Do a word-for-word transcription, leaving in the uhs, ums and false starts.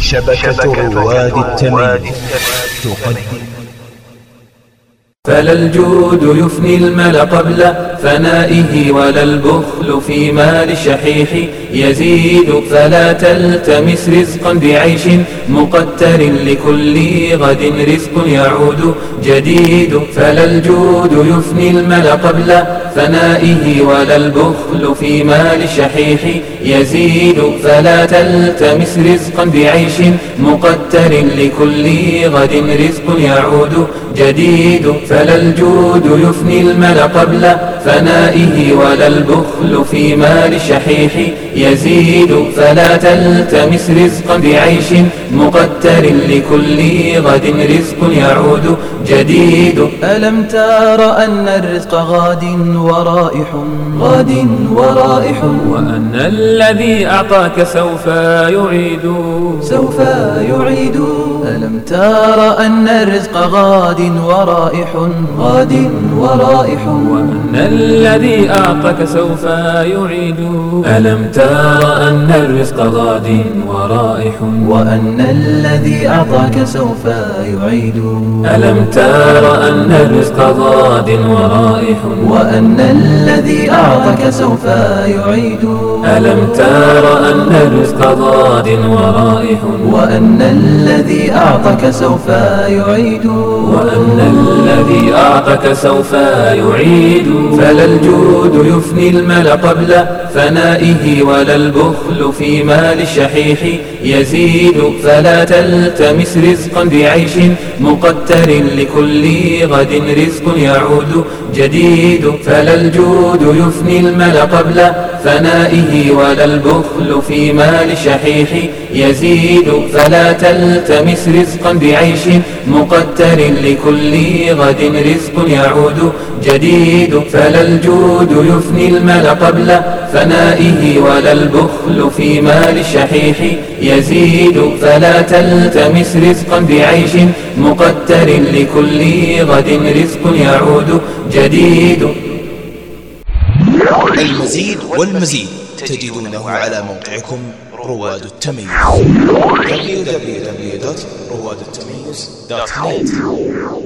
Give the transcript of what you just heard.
شبكة رواد التمييز تقدم. فلا الجود يفني المل قبل فنائه ولا البخل في مال الشحيح يزيد. فلا تلتمس رزقا بعيش مقتر لكل غد رزق يعود جديد. فلا الجود يفني المل قبل فنائه ولا البخل في مال الشحيح يزيد. فلا تلتمس رزقا بعيش مقتر لكل غد رزق يعود جديد. فلا الجود يفني المل قبل فنائه ولا البخل في مال الشحيح يزيد. فلا تلتمس رزقا بعيش مقتر لكل غد رزق يعود جديد. ألم تر أن الرزق غاد ورائح غاد ورائح وأن الذي أعطاك سوف يعيد سوف يعيد. ألم تر أن الرزق غاد ورائح غاد ورائح وأن الذي أعطاك سوف يعيد. ألم تر أن الرزق غاد ورائح وأن الذي أعطاك سوف يعيد. ألم تر أن الرزق غاد ورائح وأن الذي أعطاك سوف يعيد. ألم تر أن الرزق غاد ورائح وأن الذي أعطاك سوف يعيد. وأن الذي أعطاك سوف يعيد. فلا الجود يفني المل قبل فنائه ولا البخل في مال الشحيح يزيد. فلا تلتمس رزقا بعيش مقتر لكل غد رزق يعود جديد. فلا الجود يفني المل قبل فنائه ولا البخل في مال الشحيح يزيد. فلا تلتمس رزقا بعيش مقتر لكل غد رزق يعود جديد. فلا الجود يفني المل قبل فنائه ولا البخل في مال الشحيح يزيد. فلا تلتمس رزقا بعيش مقتر لكل غد رزق يعود جديد. المزيد والمزيد تجدونه على موقعكم رواد التمييز دبليو دبليو دبليو دوت رواد التمييز دوت نت.